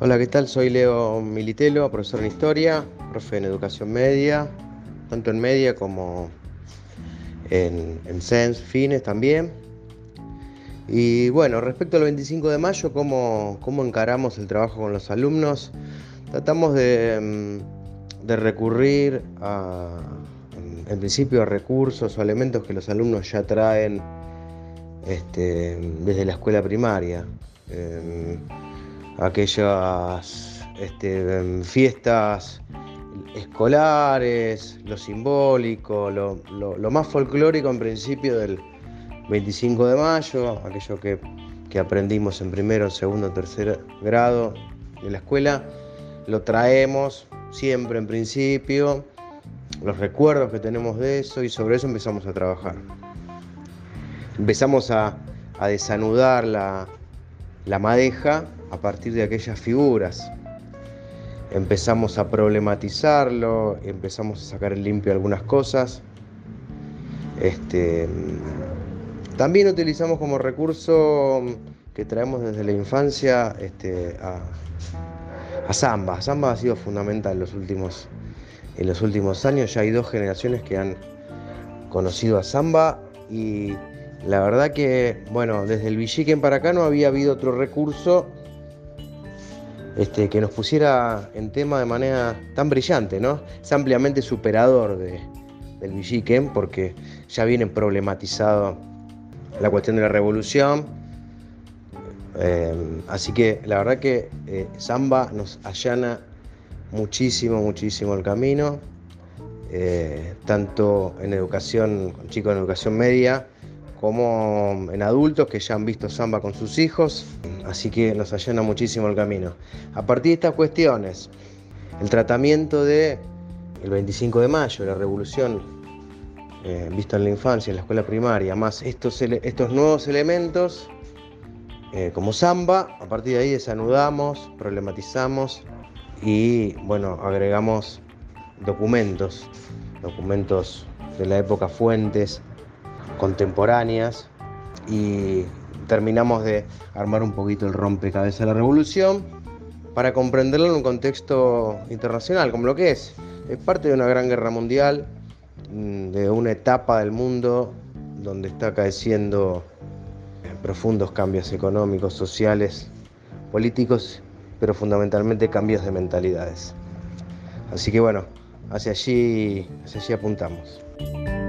Hola, ¿qué tal? Soy Leo Militelo, profesor en Historia, profe en Educación Media, tanto en Media como en SENS, Fines también. Y bueno, respecto al 25 de mayo, ¿cómo encaramos el trabajo con los alumnos? Tratamos de recurrir en principio, a recursos o elementos que los alumnos ya traen desde la escuela primaria. Em, Aquellas fiestas escolares, lo simbólico, lo más folclórico en principio del 25 de mayo, aquello que aprendimos en primero, segundo, tercer grado de la escuela, lo traemos siempre en principio, los recuerdos que tenemos de eso, y sobre eso empezamos a trabajar. Empezamos a desanudar la madeja a partir de aquellas figuras. Empezamos a problematizarlo, empezamos a sacar en limpio algunas cosas. También utilizamos como recurso que traemos desde la infancia a Samba. Samba ha sido fundamental en los últimos años. Ya hay 2 generaciones que han conocido a Samba, y la verdad que, bueno, desde el Villiquen para acá no había habido otro recurso que nos pusiera en tema de manera tan brillante, ¿no? Es ampliamente superador del Villiquen, porque ya viene problematizado la cuestión de la revolución. Así que la verdad que Samba nos allana muchísimo el camino, tanto en educación, con chicos en educación media, como en adultos que ya han visto Samba con sus hijos, así que nos allana muchísimo el camino. A partir de estas cuestiones, el tratamiento del 25 de mayo, la revolución vista en la infancia, en la escuela primaria, más estos nuevos elementos, como Samba, a partir de ahí desanudamos, problematizamos y, bueno, agregamos documentos de la época, fuentes contemporáneas, y terminamos de armar un poquito el rompecabezas de la revolución para comprenderlo en un contexto internacional, como lo que es parte de una gran guerra mundial, de una etapa del mundo donde está acaeciendo profundos cambios económicos, sociales, políticos, pero fundamentalmente cambios de mentalidades. Así que bueno, hacia allí apuntamos.